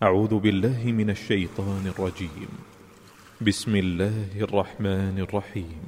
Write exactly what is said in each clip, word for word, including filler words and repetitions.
أعوذ بالله من الشيطان الرجيم. بسم الله الرحمن الرحيم.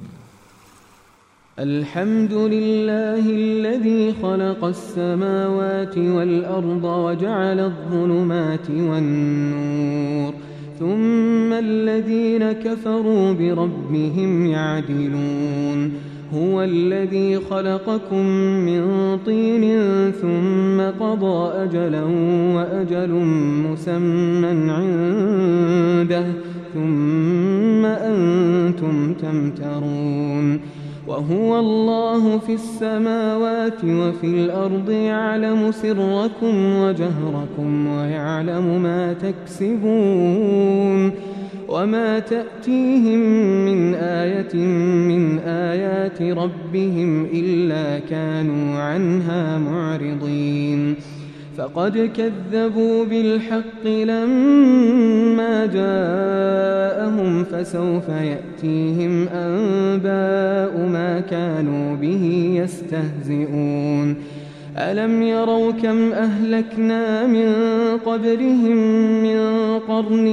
الحمد لله الذي خلق السماوات والأرض وجعل الظلمات والنور ثم الذين كفروا بربهم يعدلون. هو الذي خلقكم من طين ثم قضى أجلا وأجل مسمى عنده ثم أنتم تمترون. وهو الله في السماوات وفي الأرض يعلم سركم وجهركم ويعلم ما تكسبون. وما تأتيهم من آية من آيات ربهم إلا كانوا عنها معرضين. فقد كذبوا بالحق لما جاءهم فسوف يأتيهم أنباء ما كانوا به يستهزئون. ألم يروا كم أهلكنا من قبلهم من قرن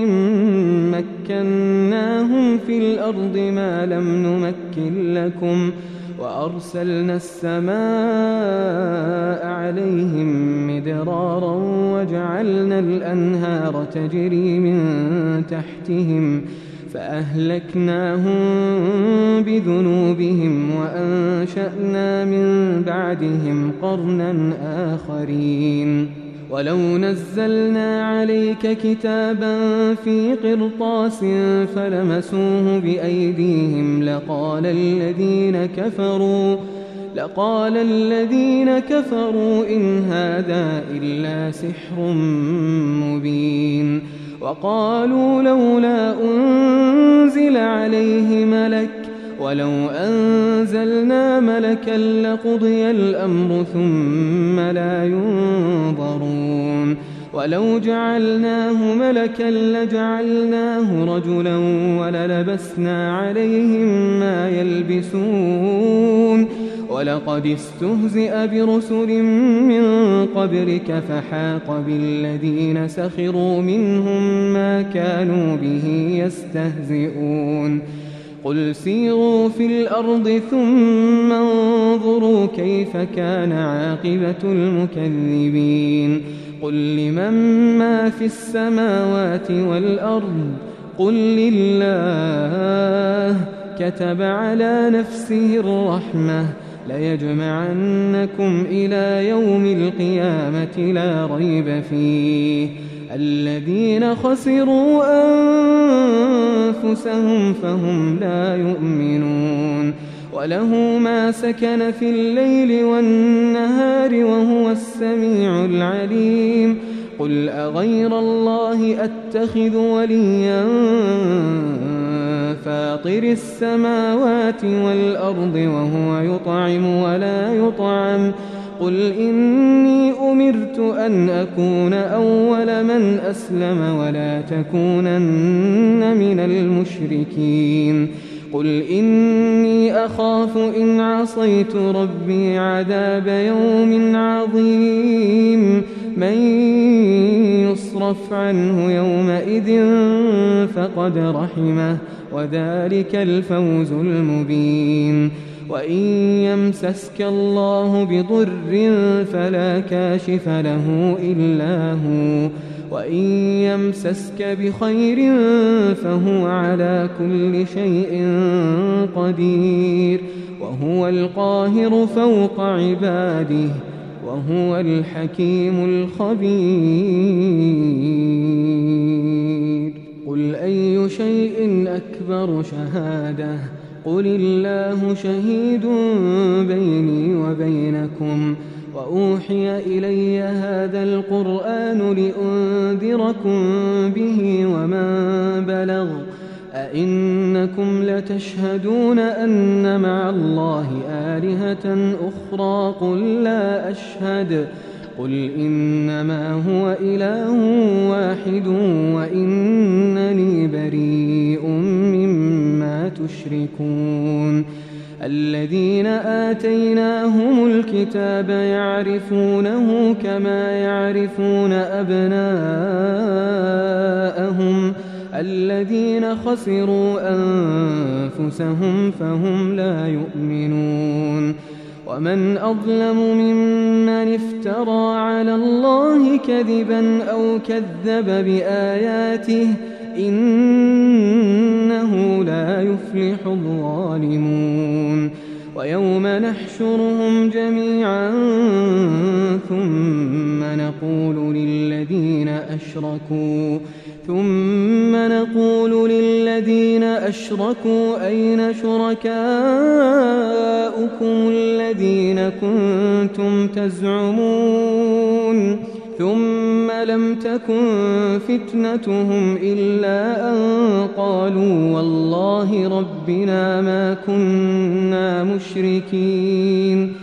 مكناهم في الأرض ما لم نمكن لكم وأرسلنا السماء عليهم مدرارا وجعلنا الأنهار تجري من تحتهم فأهلكناهم بذنوبهم وأنشأنا من بعدهم قرنا آخرين. ولو نزلنا عليك كتابا في قرطاس فلمسوه بأيديهم لقال الذين كفروا لقال الذين كفروا إن هذا إلا سحر مبين. وقالوا لولا أنزل عليه ملك ولو أنزلنا ملكا لقضي الأمر ثم لا ينظرون. ولو جعلناه ملكا لجعلناه رجلا وللبسنا عليهم ما يلبسون. ولقد استهزئ برسل من قبلك فحاق بالذين سخروا منهم ما كانوا به يستهزئون. قل سيروا في الأرض ثم انظروا كيف كان عاقبة المكذبين. قل لمن ما في السماوات والأرض قل لله كتب على نفسه الرحمة ليجمعنكم إلى يوم القيامة لا ريب فيه. الذين خسروا أنفسهم فهم لا يؤمنون. وله ما سكن في الليل والنهار وهو السميع العليم. قل أغير الله أتخذ وليا فاطر السماوات والأرض وهو يطعم ولا يطعم. قل إني أمرت أن أكون أول من أسلم ولا تكونن من المشركين. قل إني أخاف إن عصيت ربي عذاب يوم عظيم. من يصرف عنه يومئذ فقد رحمه وذلك الفوز المبين. وإن يمسسك الله بضر فلا كاشف له إلا هو وإن يمسسك بخير فهو على كل شيء قدير. وهو القاهر فوق عباده وهو الحكيم الخبير. قل أي شيء أكبر شهادة قل الله شهيد بيني وبينكم. وأوحي إلي هذا القرآن لأنذركم به ومن بلغ. أئنكم لتشهدون أن مع الله آلهة أخرى قل لا أشهد. قل إنما هو إله واحد وإنني بريء مما تشركون. الذين آتيناهم الكتاب يعرفونه كما يعرفون أبناءهم الذين خسروا أنفسهم فهم لا يؤمنون ومن أظلم ممن افترى على الله كذبا أو كذب بآياته إنه لا يفلح الظالمون ويوم نحشرهم جميعا ثم نقول للذين أشركوا ثم نقول للذين أشركوا أين شركاؤكم الذين كنتم تزعمون ثم لم تكن فتنتهم إلا أن قالوا والله ربنا ما كنا مشركين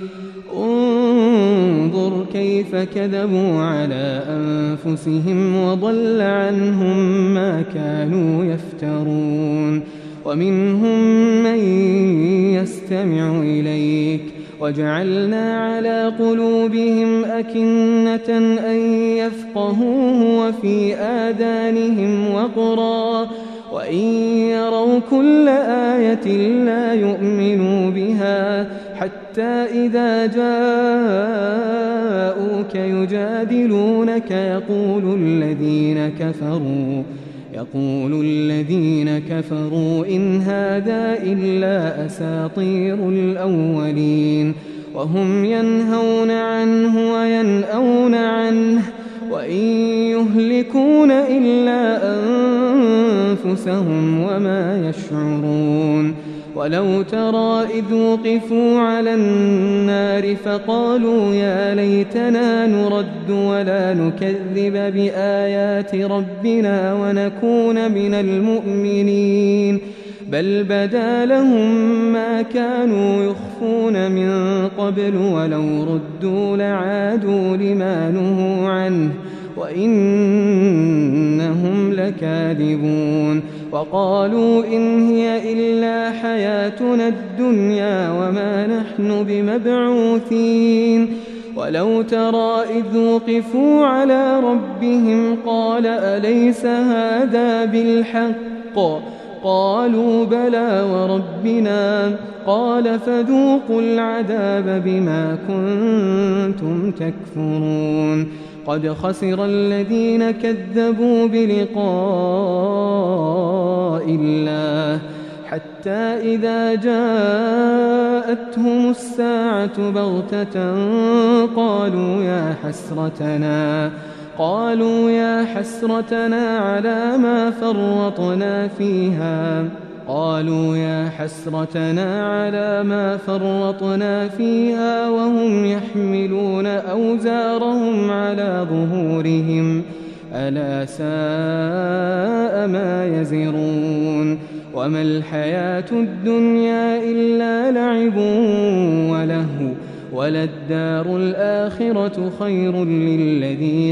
انظر كيف كذبوا على أنفسهم وضل عنهم ما كانوا يفترون ومنهم من يستمع إليك وجعلنا على قلوبهم أكنة أن يفقهوه وفي آذانهم وقرا وإن يروا كل آية لا يؤمنوا بها حتى إذا جاءوك يجادلونك يقول الذين كفروا يقول الذين كفروا إن هذا إلا أساطير الأولين وهم ينهون عنه وينأون عنه وإن يهلكون إلا أنفسهم وما يشعرون ولو ترى إذ وقفوا على النار فقالوا يا ليتنا نرد ولا نكذب بآيات ربنا ونكون من المؤمنين بل بدا لهم ما كانوا يخفون من قبل ولو ردوا لعادوا لما نهوا عنه وإنهم لكاذبون وقالوا إن هي إلا حياتنا الدنيا وما نحن بمبعوثين ولو ترى إذ وقفوا على ربهم قال أليس هذا بالحق قالوا بلى وربنا قال فذوقوا العذاب بما كنتم تكفرون قد خسر الذين كذبوا بلقاء الله حتى إذا جاءتهم الساعة بغتة قالوا يا حسرتنا قالوا يا حسرتنا على ما فرطنا فيها قالوا يا حسرتنا على ما فرطنا فيها وهم يحملون أوزارهم على ظهورهم ألا ساء ما يزرون وما الحياة الدنيا إلا لعب ولهو وللدار الآخرة خير للذين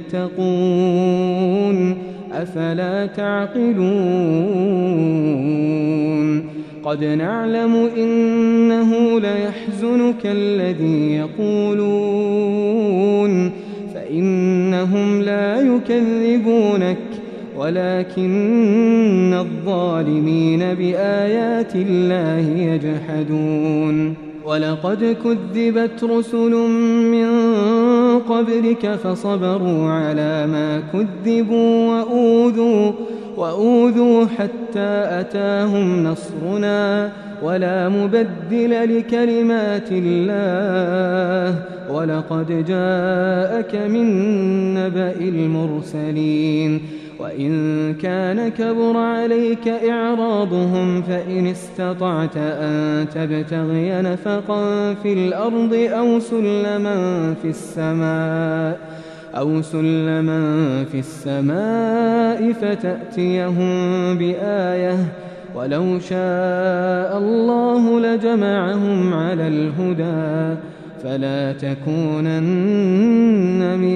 يتقون أفلا تعقلون قد نعلم إنه ليحزنك الذي يقولون فإنهم لا يكذبونك ولكن الظالمين بآيات الله يجحدون ولقد كذبت رسل من قبلك فصبروا على ما كذبوا وأوذوا, وأوذوا حتى أتاهم نصرنا ولا مبدل لكلمات الله ولقد جاءك من نبأ المرسلين وإن كان كبر عليك إعراضهم فإن استطعت أن تبتغي نفقا في الأرض أو سلما في السماء أو سلما في السماء فتأتيهم بآية ولو شاء الله لجمعهم على الهدى فلا تكونن من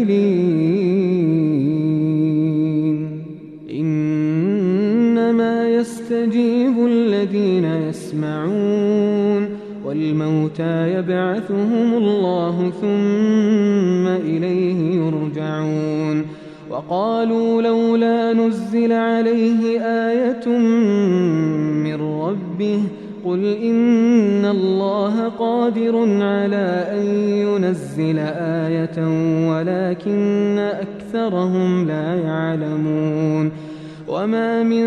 الجاهلين إنما يستجيب الذين يسمعون والموتى يبعثهم الله ثم إليه يرجعون وقالوا لولا نزل عليه آية من ربه قل إن الله قادر على أن ينزل آية ولكن أكثرهم لا يعلمون وما من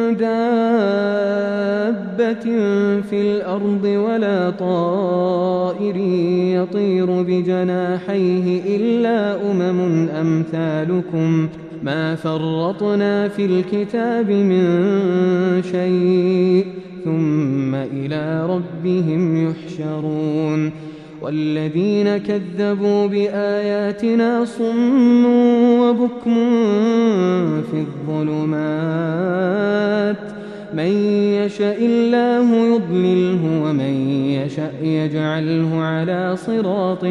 دابة في الأرض ولا طائر يطير بجناحيه إلا أمم أمثالكم ما فرطنا في الكتاب من شيء ثم إلى ربهم يحشرون والذين كذبوا بآياتنا صم وبكم في الظلمات من يشاء الله يضلله ومن يشاء يجعله على صراط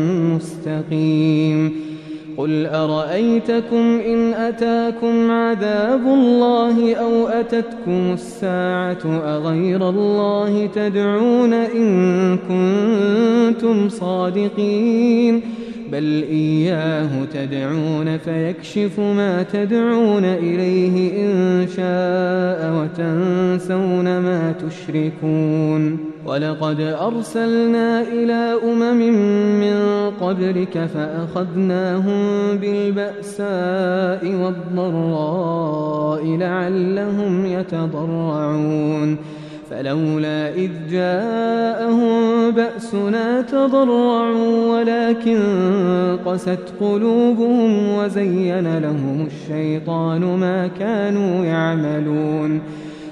مستقيم قل أرأيتكم إن أتاكم عذاب الله أو أتتكم الساعة أغير الله تدعون إن كنتم صادقين بل إياه تدعون فيكشف ما تدعون إليه إن شاء وتنسون ما تشركون ولقد أرسلنا إلى أمم من قبلك فأخذناهم بالبأساء والضراء لعلهم يتضرعون فلولا إذ جاءهم بأسنا تضرعوا ولكن قست قلوبهم وزين لهم الشيطان ما كانوا يعملون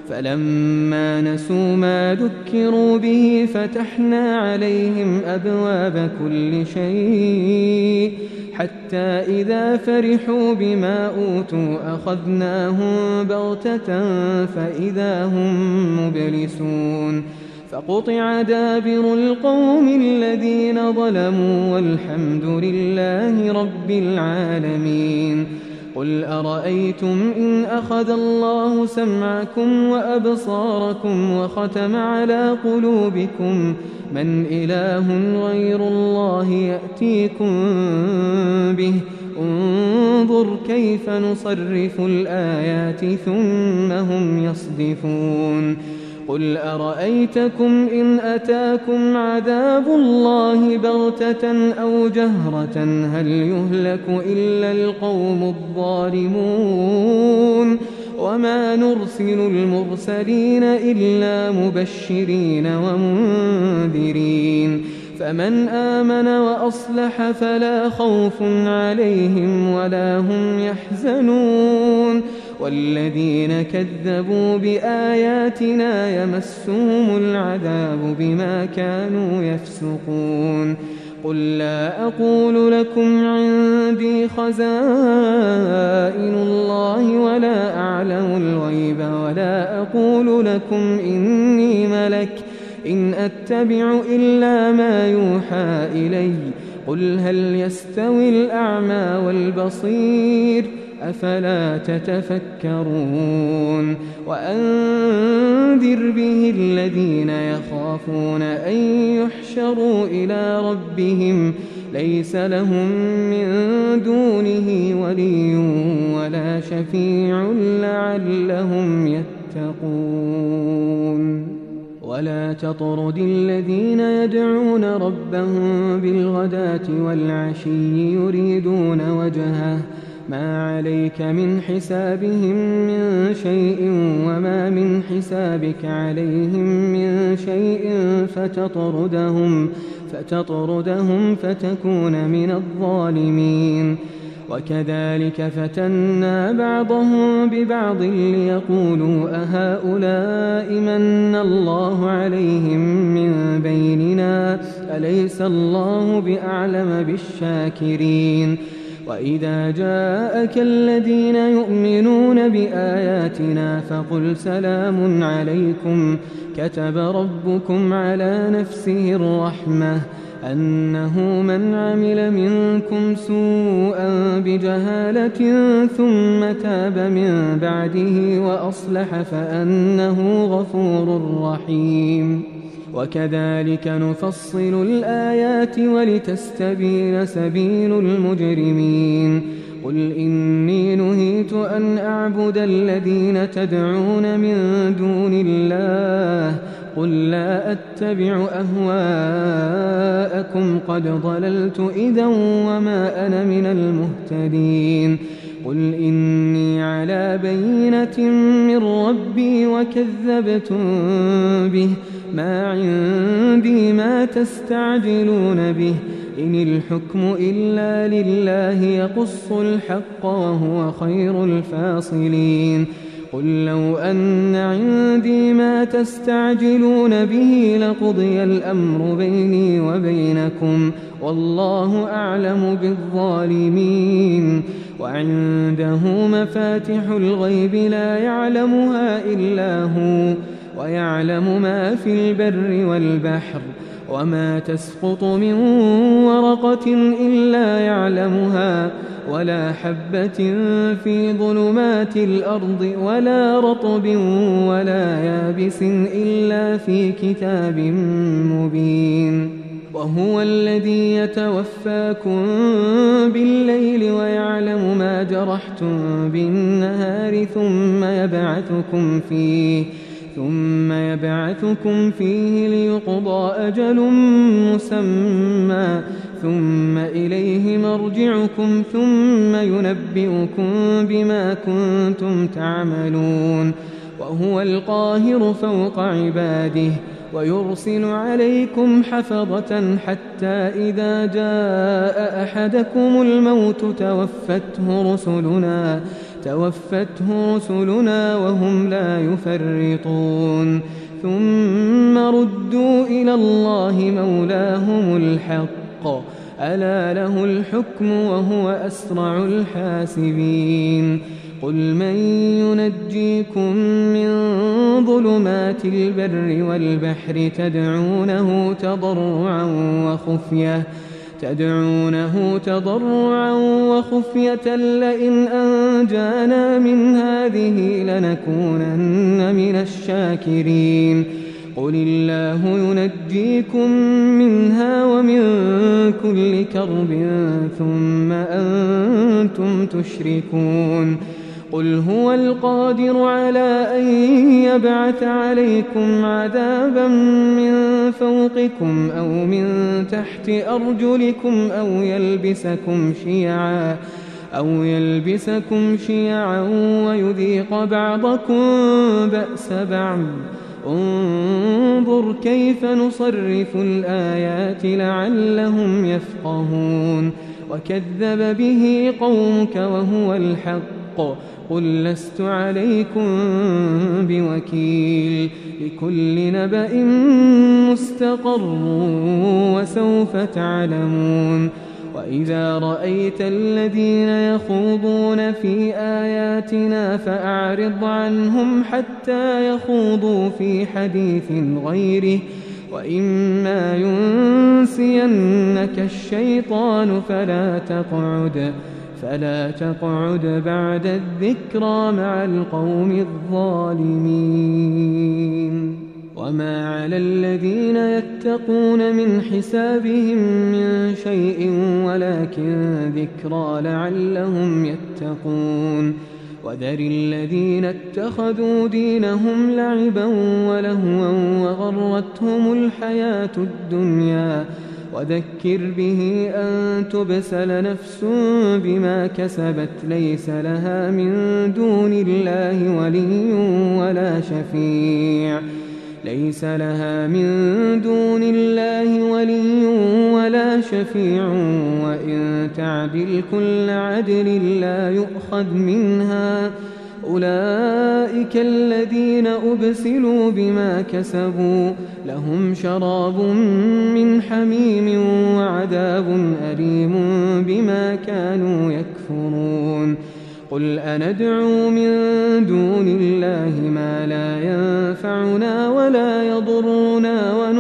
فلما نسوا ما ذكروا به فتحنا عليهم أبواب كل شيء حتى إذا فرحوا بما أوتوا أخذناهم بغتة فإذا هم مبلسون فقطع دابر القوم الذين ظلموا والحمد لله رب العالمين قل أرأيتم إن أخذ الله سمعكم وأبصاركم وختم على قلوبكم من إله غير الله يأتيكم به انظر كيف نصرف الآيات ثم هم يصدفون قل أرأيتكم إن أتاكم عذاب الله بغتة أو جهرة هل يهلك إلا القوم الظالمون وما نرسل المرسلين إلا مبشرين ومنذرين فمن آمن وأصلح فلا خوف عليهم ولا هم يحزنون والذين كذبوا بآياتنا يمسهم العذاب بما كانوا يفسقون قل لا أقول لكم عندي خزائن الله ولا أعلم الغيب ولا أقول لكم إني ملك إن أتبع إلا ما يوحى إلي قل هل يستوي الأعمى والبصير أفلا تتفكرون وأنذر به الذين يخافون أن يحشروا إلى ربهم ليس لهم من دونه ولي ولا شفيع لعلهم يتقون ولا تطرد الذين يدعون ربهم بالغداة والعشي يريدون وجهه ما عليك من حسابهم من شيء وما من حسابك عليهم من شيء فتطردهم فتطردهم فتكون من الظالمين وكذلك فتنا بعضهم ببعض ليقولوا أهؤلاء من الله عليهم من بيننا أليس الله بأعلم بالشاكرين وإذا جاءك الذين يؤمنون بآياتنا فقل سلام عليكم كتب ربكم على نفسه الرحمة أنه من عمل منكم سوءا بجهالة ثم تاب من بعده وأصلح فأنه غفور رحيم. وكذلك نفصل الآيات ولتستبين سبيل المجرمين. قل إني نهيت أن أعبد الذين تدعون من دون الله قل لا أتبع أهواءكم قد ضللت إذا وما أنا من المهتدين. قل إني على بينة من ربي وكذبتم به ما عندي ما تستعجلون به إن الحكم إلا لله يقص الحق وهو خير الفاصلين. قل لو أن عندي ما تستعجلون به لقضي الأمر بيني وبينكم والله أعلم بالظالمين. وعنده مفاتح الغيب لا يعلمها إلا هو ويعلم ما في البر والبحر وما تسقط من ورقة إلا يعلمها ولا حبة في ظلمات الأرض ولا رطب ولا يابس إلا في كتاب مبين. وهو الذي يتوفاكم بالليل ويعلم ما جرحتم بالنهار ثم يبعثكم فيه ثم يبعثكم فيه ليقضى أجل مسمى ثم إليه مرجعكم ثم ينبئكم بما كنتم تعملون. وهو القاهر فوق عباده ويرسل عليكم حفظة حتى إذا جاء أحدكم الموت توفته رسلنا توفته رسلنا وهم لا يفرطون ثم ردوا إلى الله مولاهم الحق ألا له الحكم وهو أسرع الحاسبين. قل من ينجيكم من ظلمات البر والبحر تدعونه تضرعا وخفية تدعونه تضرعا وخفية لئن أنجانا من هذه لنكونن من الشاكرين. قل الله ينجيكم منها ومن كل كرب ثم أنتم تشركون. قل هو القادر على أن يبعث عليكم عذابا من فوقكم أو من تحت أرجلكم أو يلبسكم شيعا أو يلبسكم شيعا ويذيق بعضكم بأس بعض. انظر كيف نصرف الآيات لعلهم يفقهون. وكذب به قومك وهو الحق قل لست عليكم بوكيل لكل نبأ مستقر وسوف تعلمون. وإذا رأيت الذين يخوضون في آياتنا فأعرض عنهم حتى يخوضوا في حديث غيره وإما ينسينك الشيطان فلا تقعد فلا تقعد بعد الذكرى مع القوم الظالمين. وما على الذين يتقون من حسابهم من شيء ولكن ذكرى لعلهم يتقون. وذر الذين اتخذوا دينهم لعبا ولهوا وغرتهم الحياة الدنيا وذكر به أن تبسل نفس بما كسبت ليس لها من دون الله ولي ولا شفيع ليس لها من دون الله ولي ولا شفيع وإن تعدل كل عدل لا يؤخذ منها أولئك الذين أبسلوا بما كسبوا لهم شراب من حميم وعذاب أليم بما كانوا يكفرون. قل أندعو من دون الله ما لا ينفعنا ولا يضرنا ونرد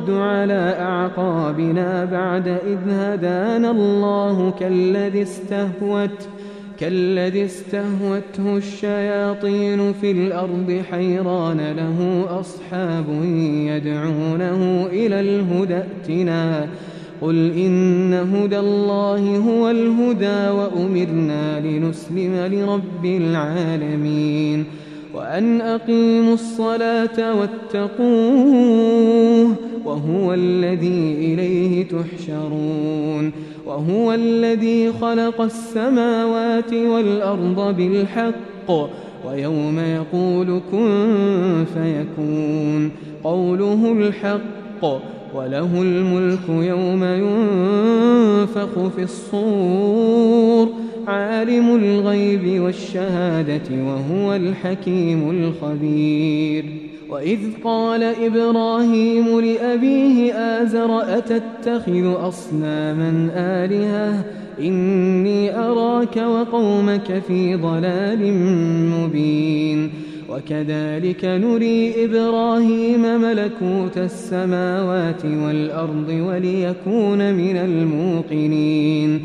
نرد على أعقابنا بعد إذ هدانا الله كالذي استهوت كالذي استهوته الشياطين في الأرض حيران له أصحاب يدعونه إلى الهدى ائتنا قل إن هدى الله هو الهدى وأمرنا لنسلم لرب العالمين وأن أقيموا الصلاة واتقوه وهو الذي إليه تحشرون وهو الذي خلق السماوات والأرض بالحق ويوم يقول كن فيكون قوله الحق وله الملك يوم ينفخ في الصور عالم الغيب والشهادة وهو الحكيم الخبير وإذ قال إبراهيم لأبيه آزر أتتخذ أصناما آلهة إني أراك وقومك في ضلال مبين وكذلك نري إبراهيم ملكوت السماوات والأرض وليكون من الموقنين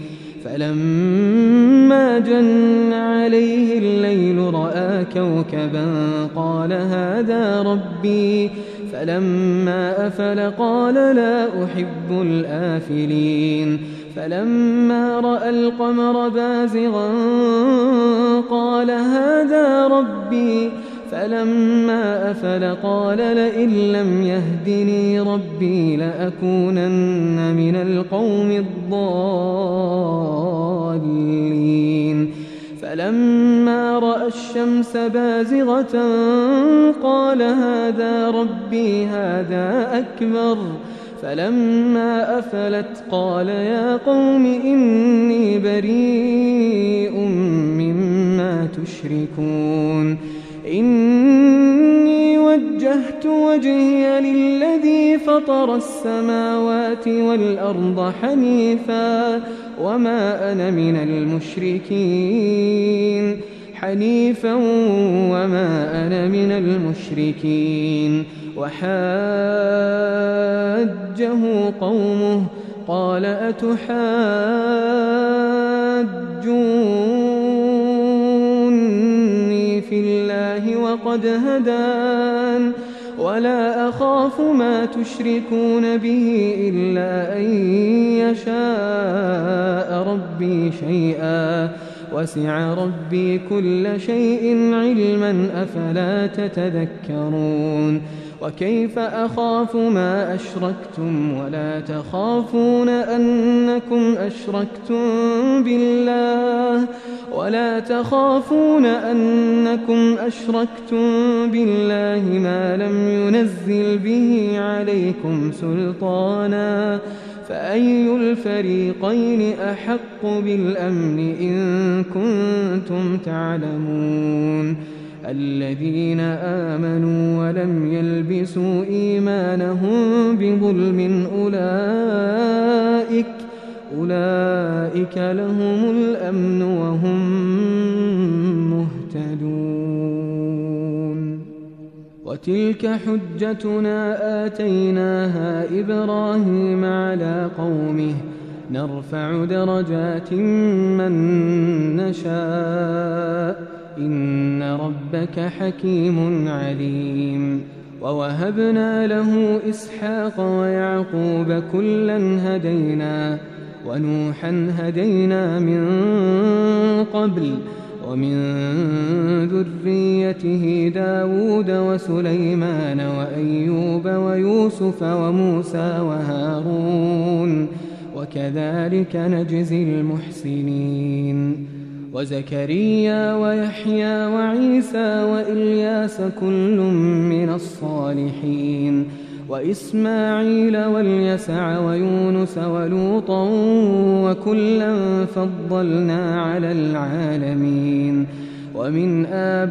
فلما جن عليه الليل رأى كوكبا قال هذا ربي فلما أفل قال لا أحب الآفلين فلما رأى القمر بازغا قال هذا ربي فلما أفل قال لئن لم يهدني ربي لأكونن من القوم الضالين فلما رأى الشمس بازغة قال هذا ربي هذا أكبر فلما أفلت قال يا قوم إني بريء مما تشركون إني وجهت وجهي للذي فطر السماوات والأرض حنيفا وما أنا من المشركين حنيفا وما أنا من المشركين وحاجه قومه قال أتحاجوني في الله وقد هدان ولا أخاف ما تشركون به إلا أن يشاء ربي شيئا وسع ربي كل شيء علما أفلا تتذكرون وكيف أخاف ما أشركتم ولا تخافون أنكم أشركتم بالله ولا تخافون أنكم أشركتم بالله ما لم ينزل به عليكم سلطانا فأي الفريقين أحق بالأمن إن كنتم تعلمون الذين آمنوا ولم يلبسوا إيمانهم بظلم أولئك أولئك لهم الأمن وهم مهتدون وتلك حجتنا آتيناها إبراهيم على قومه نرفع درجات من نشاء إن ربك حكيم عليم ووهبنا له إسحاق ويعقوب كلا هدينا ونوحا هدينا من قبل ومن ذريته داود وسليمان وأيوب ويوسف وموسى وهارون وكذلك نجزي المحسنين وزكريا ويحيى وعيسى وإلياس كل من الصالحين وإسماعيل واليسع ويونس ولوطا وكلا فضلنا على العالمين ومن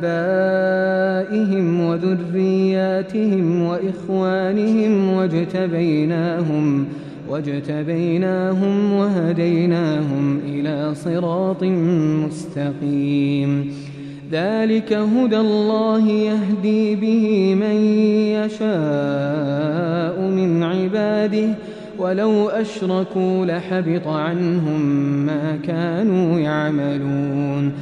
آبائهم وذرياتهم وإخوانهم واجتبيناهم واجتبيناهم وهديناهم إلى صراط مستقيم ذلك هدى الله يهدي به من يشاء من عباده ولو أشركوا لحبط عنهم ما كانوا يعملون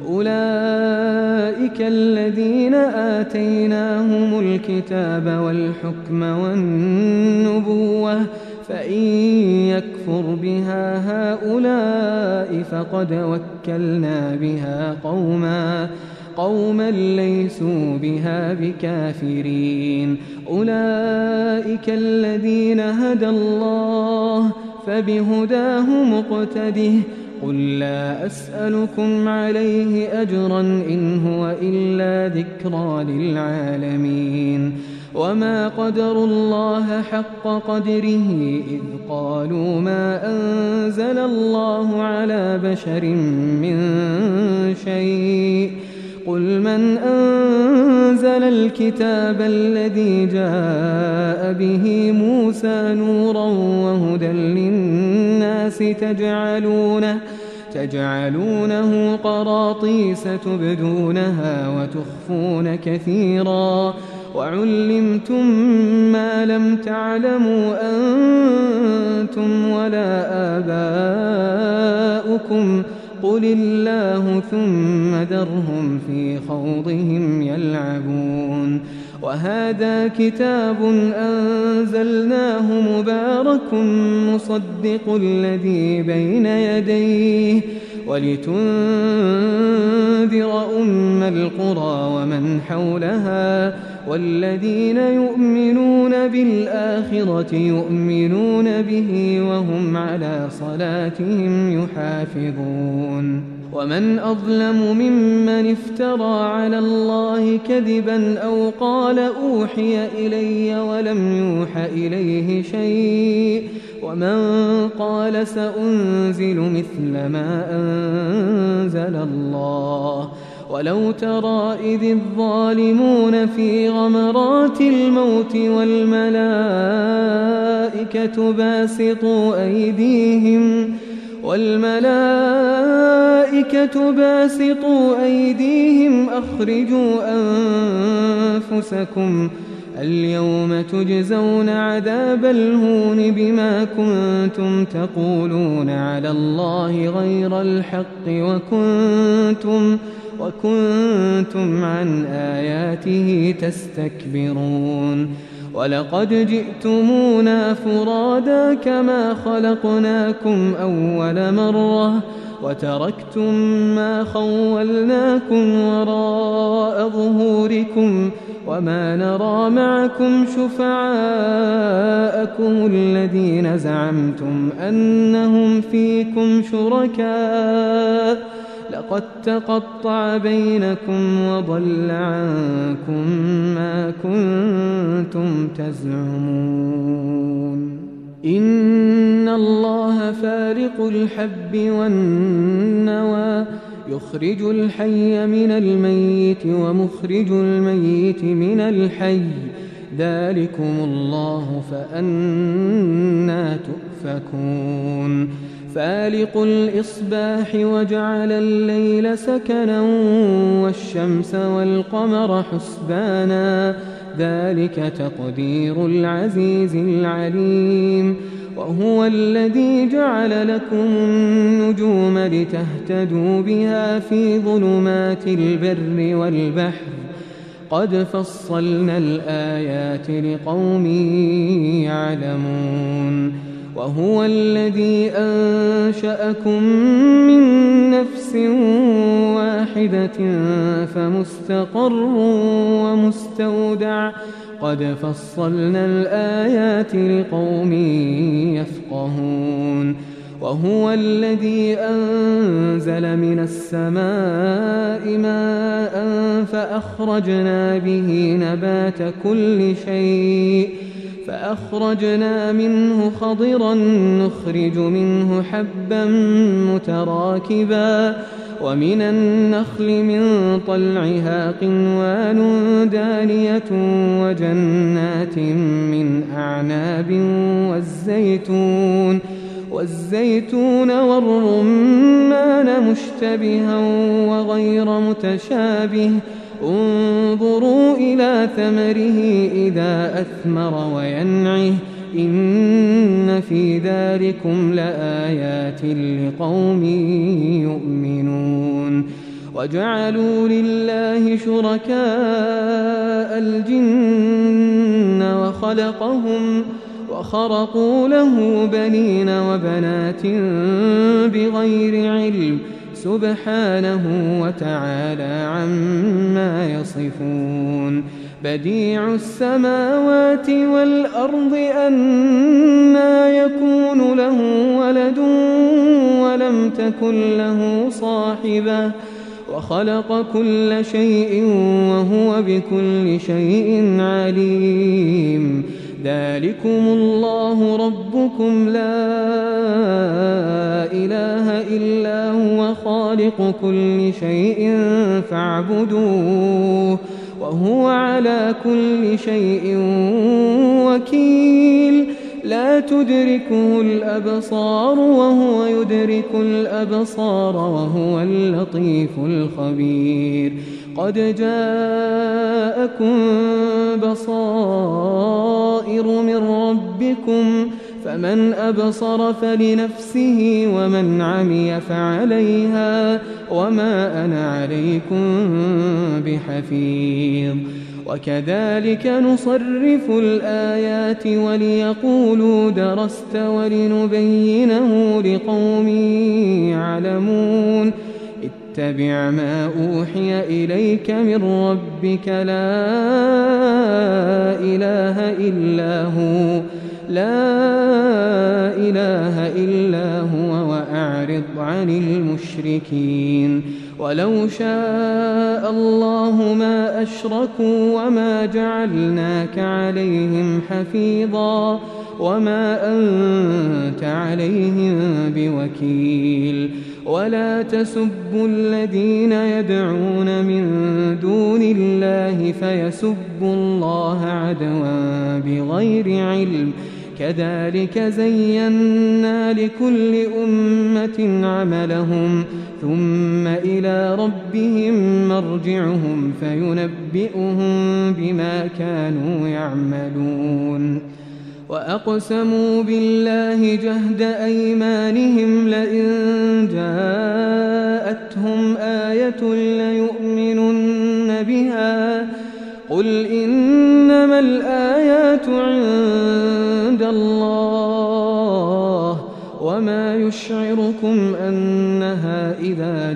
أولئك الذين آتيناهم الكتاب والحكم والنبوة فإن يكفر بها هؤلاء فقد وكلنا بها قوما قوما ليسوا بها بكافرين أولئك الذين هدى الله فبهداه مقتده قل لا أسألكم عليه أجرا إن هو إلا ذكرى للعالمين وما قدروا الله حق قدره إذ قالوا ما أنزل الله على بشر من شيء قل من أنزل الكتاب الذي جاء به موسى نورا وهدى للناس تجعلونه تجعلونه قراطيس تبدونها وتخفون كثيرا وعلمتم ما لم تعلموا أنتم ولا آباؤكم قل الله ثم ذرهم في خوضهم يلعبون وهذا كتاب أنزلناه مبارك مصدق الذي بين يديه ولتنذر أم القرى ومن حولها والذين يؤمنون بالآخرة يؤمنون به وهم على صلاتهم يحافظون ومن أظلم ممن افترى على الله كذبا أو قال أوحي إلي ولم يوح إليه شيء ومن قال سأنزل مثل ما أنزل الله ولو ترى إذ الظالمون في غمرات الموت والملائكة باسطوا أيديهم والملائكة باسطوا أيديهم أخرجوا أنفسكم اليوم تجزون عذاب الهون بما كنتم تقولون على الله غير الحق وكنتم وكنتم عن آياته تستكبرون ولقد جئتمونا فرادا كما خلقناكم أول مرة وتركتم ما خولناكم وراء ظهوركم وما نرى معكم شفعاءكم الذين زعمتم أنهم فيكم شركاء لقد تقطع بينكم وضل عنكم ما كنتم تزعمون إن الله فارق الحب والنوى يخرج الحي من الميت ومخرج الميت من الحي ذلكم الله فأنى تؤفكون فالق الإصباح وجعل الليل سكنا والشمس والقمر حسبانا ذلك تقدير العزيز العليم وهو الذي جعل لكم النجوم لتهتدوا بها في ظلمات البر والبحر قد فصلنا الآيات لقوم يعلمون وهو الذي أنشأكم من نفس واحدة فمستقر ومستودع قد فصلنا الآيات لقوم يفقهون وهو الذي أنزل من السماء ماء فأخرجنا به نبات كل شيء فأخرجنا منه خضرا نخرج منه حبا متراكبا ومن النخل من طلعها قنوان دانية وجنات من أعناب والزيتون والزيتون والرمان مشتبها وغير متشابه انظروا إلى ثمره إذا أثمر وينعه إن في ذلكم لآيات لقوم يؤمنون وجعلوا لله شركاء الجن وخلقهم وخرقوا له بنين وبنات بغير علم سبحانه وتعالى عما يصفون بديع السماوات والأرض أنى يكون له ولد ولم تكن له صاحبة وخلق كل شيء وهو بكل شيء عليم ذلكم الله ربكم لا إله إلا هو خالق كل شيء فاعبدوه وهو على كل شيء وكيل لا تدركه الأبصار وهو يدرك الأبصار وهو اللطيف الخبير قد جاءكم بصائر من ربكم فمن أبصر فلنفسه ومن عمي فعليها وما أنا عليكم بحفيظ وكذلك نصرف الآيات وليقولوا درست ولنبينه لقوم يعلمون اتبع ما أوحي إليك من ربك لا إله إلا هو لا إله إلا هو وأعرض عن المشركين ولو شاء الله ما أشركوا وما جعلناك عليهم حفيظا وما أنت عليهم بوكيل ولا تسبوا الذين يدعون من دون الله فيسبوا الله عدوا بغير علم كذلك زينا لكل أمة عملهم ثم إلى ربهم مرجعهم فينبئهم بما كانوا يعملون وأقسموا بالله جهد أيمانهم لئن جاءتهم آية ليؤمنن بها قل إنما الآيات عند الله وما يشعركم أنها إذا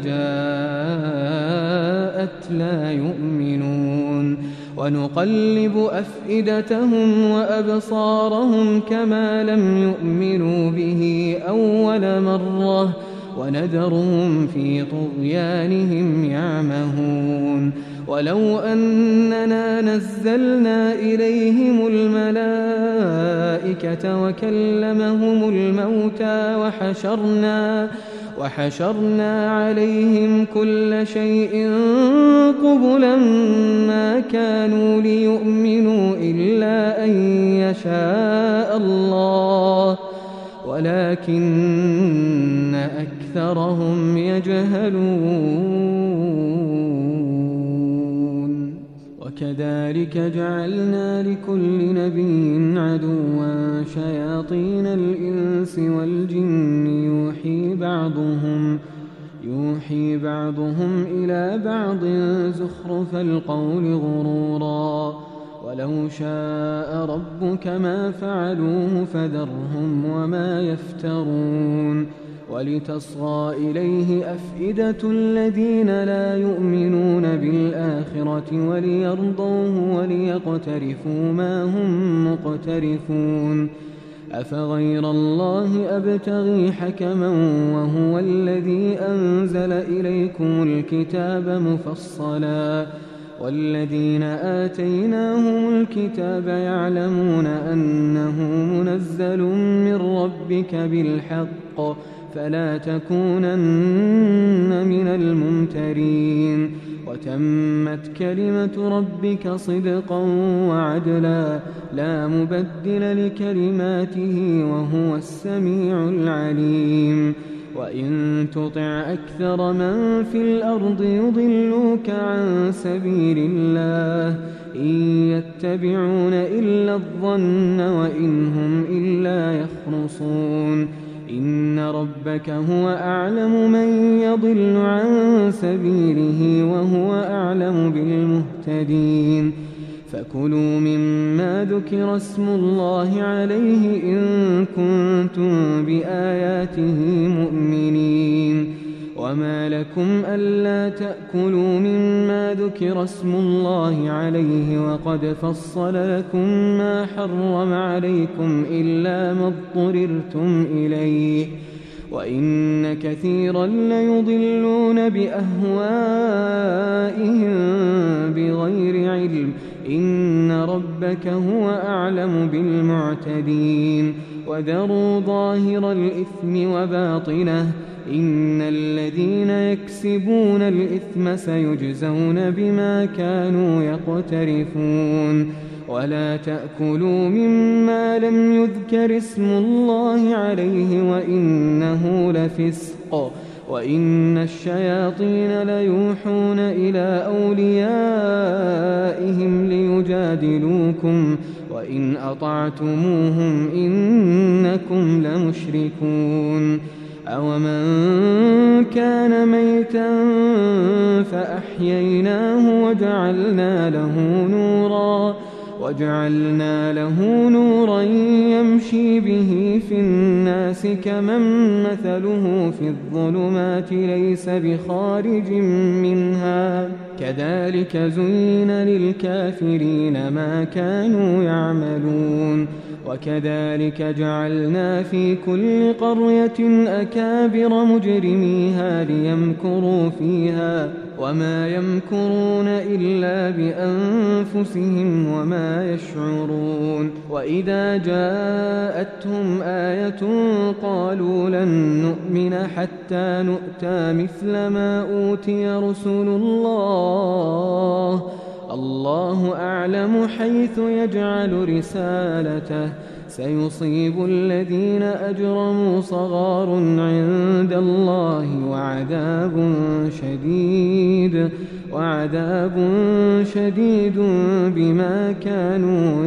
جاءت لا يؤمنون ونقلب أفئدتهم وأبصارهم كما لم يؤمنوا به أول مرة وندرهم في طغيانهم يعمهون ولو أننا نزلنا إليهم الملائكة وكلمهم الموتى وحشرنا وحشرنا عليهم كل شيء قبلا ما كانوا ليؤمنوا إلا أن يشاء الله ولكن أكثرهم يجهلون وكذلك جعلنا لكل نبي عدوا شياطين الإنس والجن يوحي بعضهم يوحي بعضهم إلى بعض زخرف القول غرورا ولو شاء ربك ما فعلوه فذرهم وما يفترون ولتصغى إليه أفئدة الذين لا يؤمنون بالآخرة وليرضوه وليقترفوا ما هم مقترفون أفغير الله أبتغي حكما وهو الذي أنزل إليكم الكتاب مفصلا والذين آتيناهم الكتاب يعلمون أنه منزل من ربك بالحق فلا تكونن من الممترين وتمت كلمة ربك صدقا وعدلا لا مبدل لكلماته وهو السميع العليم وإن تطع أكثر من في الأرض يضلوك عن سبيل الله إن يتبعون إلا الظن وإن هم إلا يخرصون إن ربك هو أعلم من يضل عن سبيله وهو أعلم بالمهتدين فكلوا مما ذكر اسم الله عليه إن كنتم بآياته مؤمنين وما لكم ألا تأكلوا مما ذكر اسم الله عليه وقد فصل لكم ما حرم عليكم إلا ما اضطررتم إليه وإن كثيرا ليضلون بأهوائهم بغير علم إن ربك هو أعلم بالمعتدين وذروا ظاهر الإثم وباطنه إن الذين يكسبون الإثم سيجزون بما كانوا يقترفون ولا تأكلوا مما لم يذكر اسم الله عليه وإنه لفسق وإن الشياطين ليوحون إلى أوليائهم ليجادلوكم وإن أطعتموهم إنكم لمشركون أومن كان ميتا فأحييناه وجعلنا له نورا وجعلنا له نورا يمشي به في الناس كمن مثله في الظلمات ليس بخارج منها كذلك زين للكافرين ما كانوا يعملون وكذلك جعلنا في كل قرية أكابر مجرميها ليمكروا فيها وما يمكرون إلا بأنفسهم وما يشعرون وإذا جاءتهم آية قالوا لن نؤمن حتى نؤتى مثل ما أوتي رسل الله الله أعلم حيث يجعل رسالته سيصيب الذين أجرموا صغار عند الله وعذاب شديد وعذاب شديد بما كانوا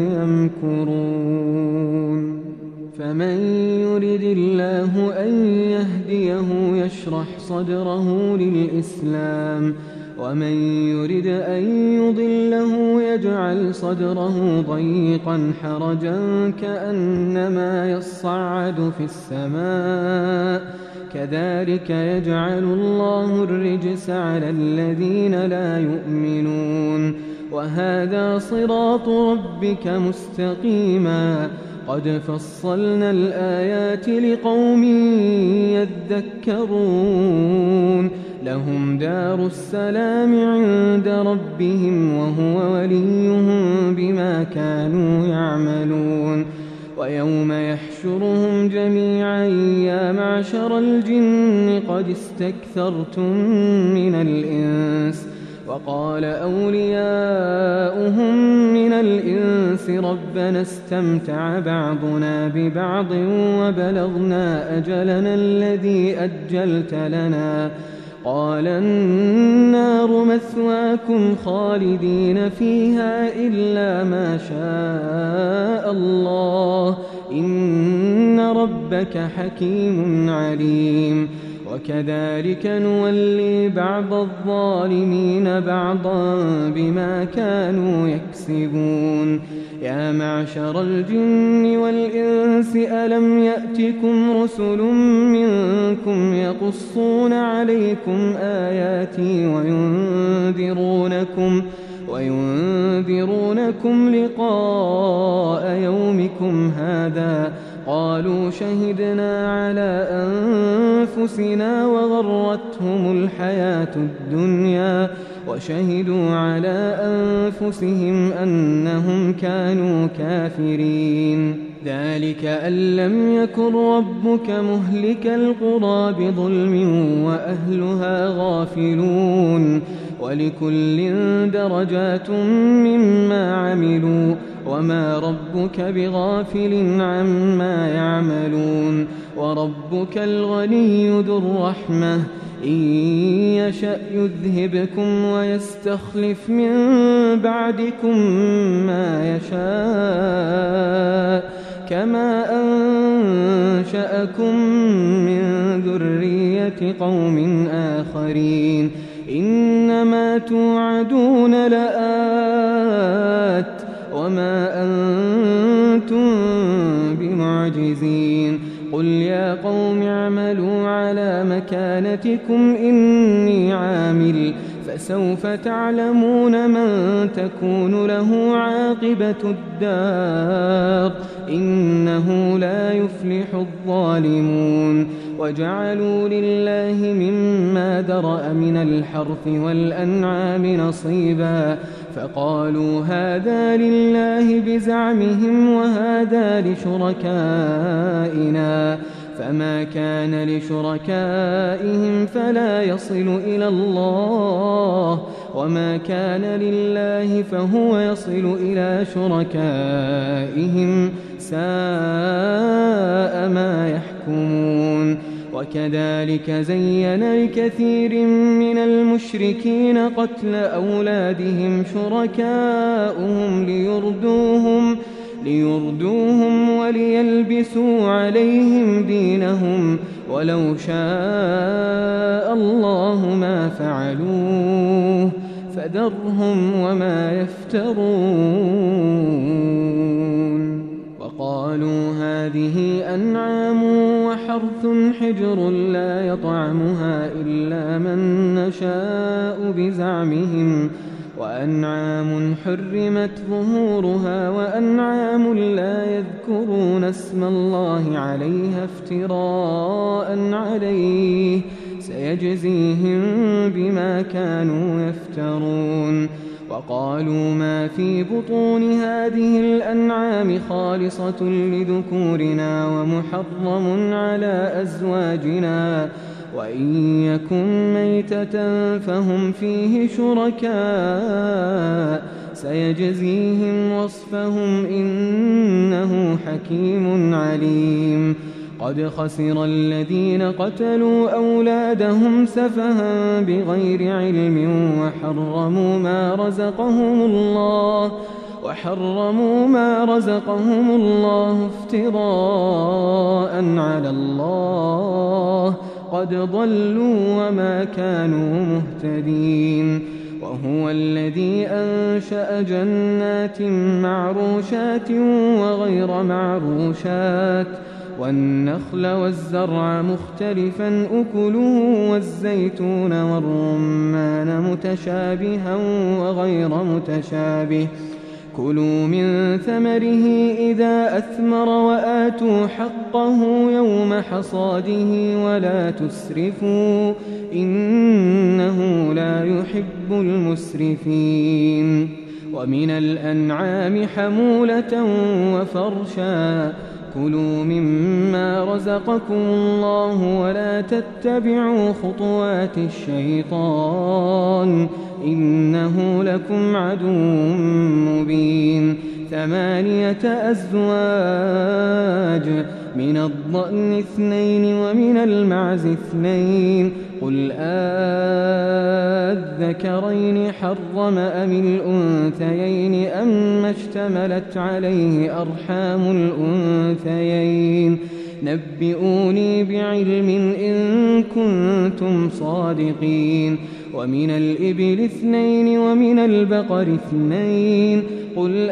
يمكرون فمن يرد الله أن يهديه يشرح صدره للإسلام ومن يرد أن يضله يجعل صدره ضيقا حرجا كأنما يصعد في السماء كذلك يجعل الله الرجس على الذين لا يؤمنون وهذا صراط ربك مستقيما قد فصلنا الآيات لقوم يذكرون لهم دار السلام عند ربهم وهو وليهم بما كانوا يعملون ويوم يحشرهم جميعا يا معشر الجن قد استكثرتم من الإنس وقال أولياؤهم من الإنس ربنا استمتع بعضنا ببعض وبلغنا أجلنا الذي أجلت لنا قال النار مثواكم خالدين فيها إلا ما شاء الله إن ربك حكيم عليم وكذلك نولي بعض الظالمين بعضا بما كانوا يكسبون يا معشر الجن والإنس ألم يأتكم رسل منكم يقصون عليكم آياتي وينذرونكم وينذرونكم لقاء يومكم هذا قالوا شهدنا على أنفسنا وغرتهم الحياة الدنيا وشهدوا على أنفسهم أنهم كانوا كافرين ذلك أن لم يكن ربك مهلك القرى بظلم وأهلها غافلون ولكل درجات مما عملوا وما ربك بغافل عما يعملون وربك الغني ذو الرحمة إن يشأ يذهبكم ويستخلف من بعدكم ما يشاء كما أنشأكم من ذرية قوم آخرين إنما توعدون لآت وما أنتم بمعجزين قل يا قوم اعملوا على مكانتكم إني عامل فسوف تعلمون من تكون له عاقبة الدار إنه لا يفلح الظالمون وجعلوا لله مما ذرأ من الحرث والأنعام نصيبا فقالوا هذا لله بزعمهم وهذا لشركائنا فما كان لشركائهم فلا يصل إلى الله وما كان لله فهو يصل إلى شركائهم ساء ما يحكمون وكذلك زين لكثير من المشركين قتل أولادهم شركاؤهم ليردوهم ليردوهم وليلبسوا عليهم دينهم ولو شاء الله ما فعلوه فذرهم وما يفترون وقالوا هذه أنعام وحرث حجر لا يطعمها إلا من نشاء بزعمهم وأنعام حرمت ظهورها وأنعام لا يذكرون اسم الله عليها افتراء عليه سيجزيهم بما كانوا يفترون وقالوا ما في بطون هذه الأنعام خالصة لذكورنا ومحرم على أزواجنا وإن يكن ميتة فهم فيه شركاء سيجزيهم وصفهم إنه حكيم عليم قد خسر الذين قتلوا أولادهم سفها بغير علم وحرموا ما رزقهم الله وحرموا ما رزقهم الله افتراء على الله قد ضلوا وما كانوا مهتدين وهو الذي أنشأ جنات معروشات وغير معروشات والنخل والزرع مختلفا أكله والزيتون والرمان متشابها وغير متشابه كلوا من ثمره إذا أثمر وآتوا حقه يوم حصاده ولا تسرفوا إنه لا يحب المسرفين ومن الأنعام حمولة وفرشا كلوا مما رزقكم الله ولا تتبعوا خطوات الشيطان إنه لكم عدو مبين ثمانية أزواج من الضأن اثنين ومن المعز اثنين قل أذكرين حرم أم الأنثيين أم اشتملت عليه أرحام الأنثيين نبئوني بعلم إن كنتم صادقين ومن الإبل اثنين ومن البقر اثنين قل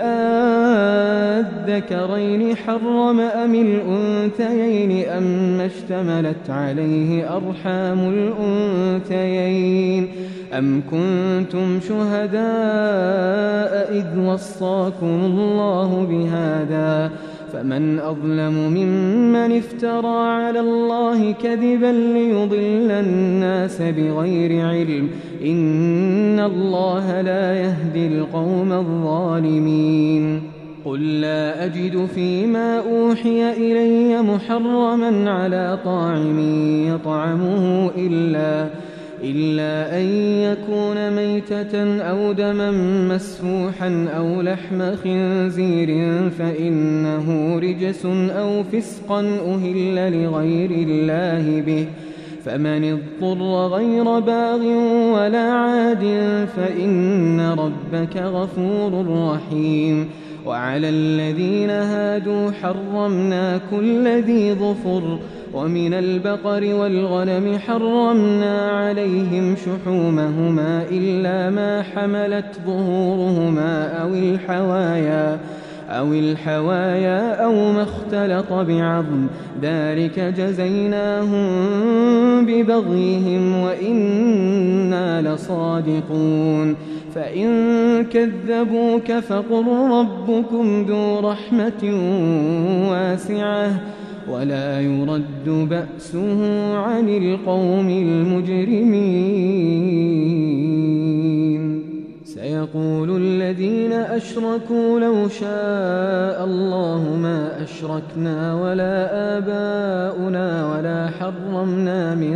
أذكرين حرم أم الأنثيين أم اشتملت عليه أرحام الأنثيين أم كنتم شهداء إذ وصاكم الله بهذا فمن أظلم ممن افترى على الله كذبا ليضل الناس بغير علم إن الله لا يهدي القوم الظالمين قل لا أجد فيما أوحي إلي محرما على طاعم يطعمه إلا إلا أن يكون ميتة أو دما مسفوحا أو لحم خنزير فإنه رجس أو فسقا أهل لغير الله به، فمن اضطر غير باغ ولا عاد فإن ربك غفور رحيم. وعلى الذين هادوا حرمنا كل ذي ظفر، ومن البقر والغنم حرمنا عليهم شحومهما إلا ما حملت ظهورهما أو الحوايا أو الحوايا أو ما اختلط بعظم، ذلك جزيناهم ببغيهم وإنا لصادقون. فإن كذبوك فقل ربكم ذو رحمة واسعة ولا يرد بأسه عن القوم المجرمين. سيقول الذين أشركوا لو شاء الله ما أشركنا ولا آباؤنا ولا حرمنا من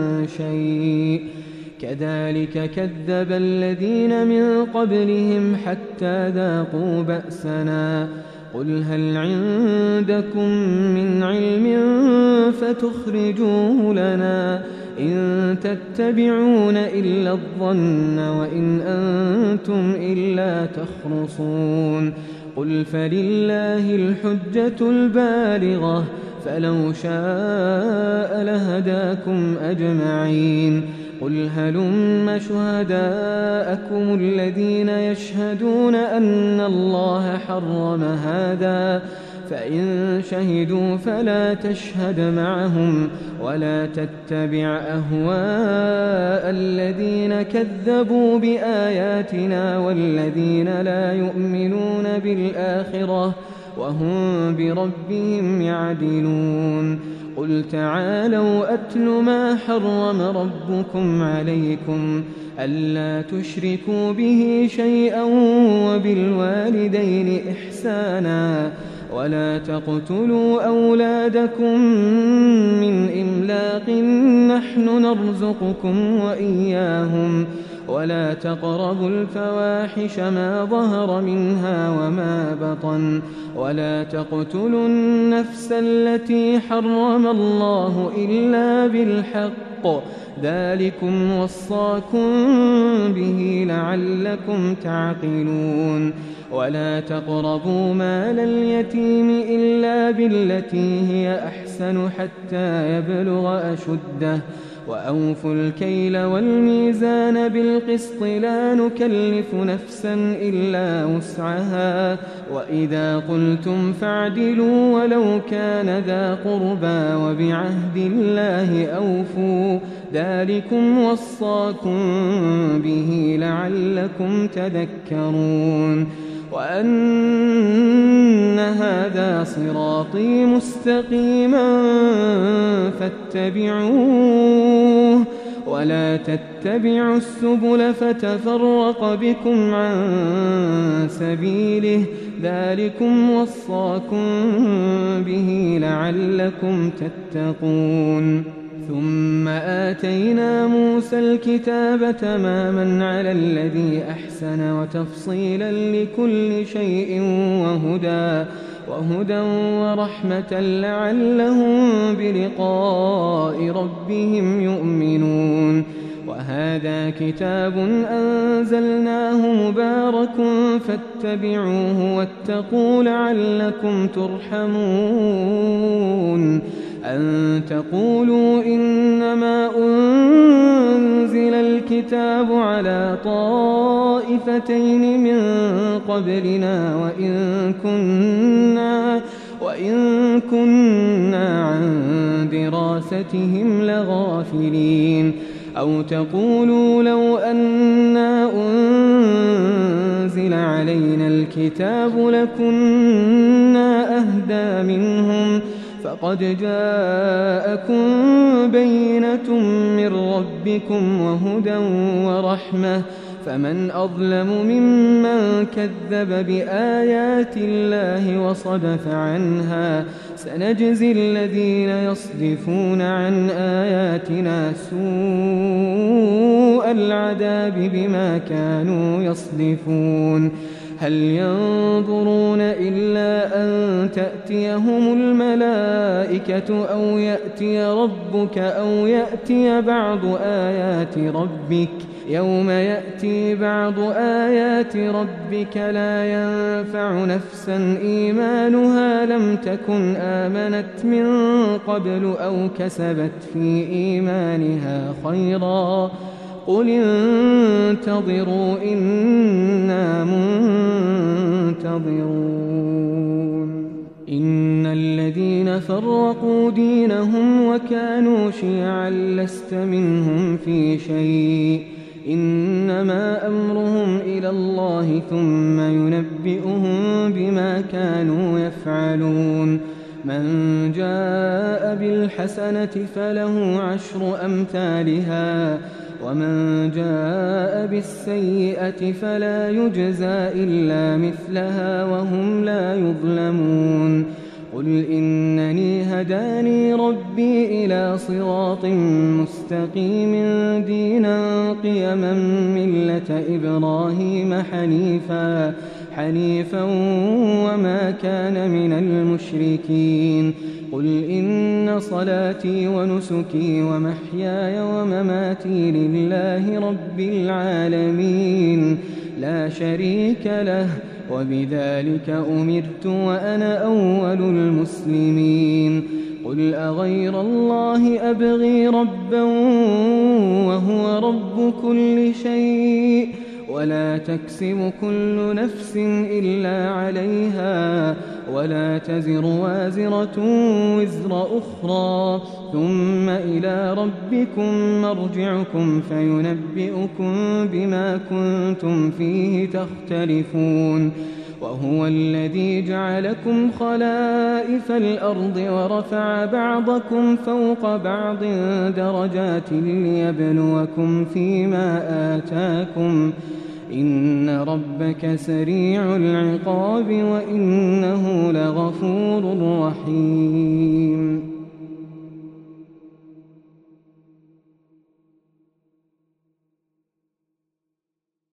شيء، كذلك كذب الذين من قبلهم حتى ذاقوا بأسنا. قل هل عندكم من علم فتخرجوه لنا، إن تتبعون إلا الظن وإن أنتم إلا تخرصون. قل فلله الحجة البالغة فلو شاء لهداكم أجمعين. قل هلم شهداءكم الذين يشهدون أن الله حرم هذا، فإن شهدوا فلا تشهد معهم ولا تتبع أهواء الذين كذبوا بآياتنا والذين لا يؤمنون بالآخرة وهم بربهم يعدلون. قل تعالوا أتل ما حرم ربكم عليكم ألا تشركوا به شيئا وبالوالدين إحسانا ولا تقتلوا أولادكم من إملاق نحن نرزقكم وإياهم ولا تقربوا الفواحش ما ظهر منها وما بطن ولا تقتلوا النفس التي حرم الله إلا بالحق، ذلكم وصاكم به لعلكم تعقلون. ولا تقربوا مال اليتيم إلا بالتي هي أحسن حتى يبلغ أشده، وأوفوا الكيل والميزان بالقسط لا نكلف نفسا إلا وسعها، وإذا قلتم فاعدلوا ولو كان ذا قربى وبعهد الله أوفوا، ذلكم وصاكم به لعلكم تذكرون. وأن هذا صراطي مستقيما فاتبعوه ولا تتبعوا السبل فتفرق بكم عن سبيله، ذلكم وصاكم به لعلكم تتقون. ثم آتينا موسى الكتاب تماما على الذي أحسن وتفصيلا لكل شيء وهدى وهدى ورحمة لعلهم بلقاء ربهم يؤمنون. وهذا كتاب أنزلناه مبارك فاتبعوه واتقوا لعلكم ترحمون. أن تقولوا إنما أنزل الكتاب على طائفتين من قبلنا وإن كنا, وإن كنا عن دراستهم لغافلين. أو تقولوا لو أنا أنزل علينا الكتاب لكنا أهدى منهم، فقد جاءكم بينة من ربكم وهدى ورحمة، فمن أظلم ممن كذب بآيات الله وصدف عنها. سنجزي الذين يصدفون عن آياتنا سوء سوء العذاب بما كانوا يصدفون هل ينظرون إلا أن تأتيهم الملائكة أو يأتي ربك أو يأتي بعض آيات ربك يوم يأتي بعض آيات ربك لا ينفع نفسا إيمانها لم تكن آمنت من قبل أو كسبت في إيمانها خيرا قل انتظروا إنا منتظرون إن الذين فرقوا دينهم وكانوا شيعا لست منهم في شيء إنما أمرهم إلى الله ثم ينبئهم بما كانوا يفعلون من جاء بالحسنة فله عشر أمثالها ومن جاء بالسيئة فلا يجزى إلا مثلها وهم لا يظلمون قل إنني هداني ربي إلى صراط مستقيم دينا قيما ملة إبراهيم حنيفا حنيفا وما كان من المشركين قل إن صلاتي ونسكي ومحياي ومماتي لله رب العالمين لا شريك له وبذلك أمرت وأنا أول المسلمين قل أغير الله أبغي ربا وهو رب كل شيء ولا تكسب كل نفس إلا عليها ولا تزر وازرة وزر أخرى ثم إلى ربكم مرجعكم فينبئكم بما كنتم فيه تختلفون وهو الذي جعلكم خلائف الأرض ورفع بعضكم فوق بعض درجات ليبلوكم فيما آتاكم إن ربك سريع العقاب وإنه لغفور رحيم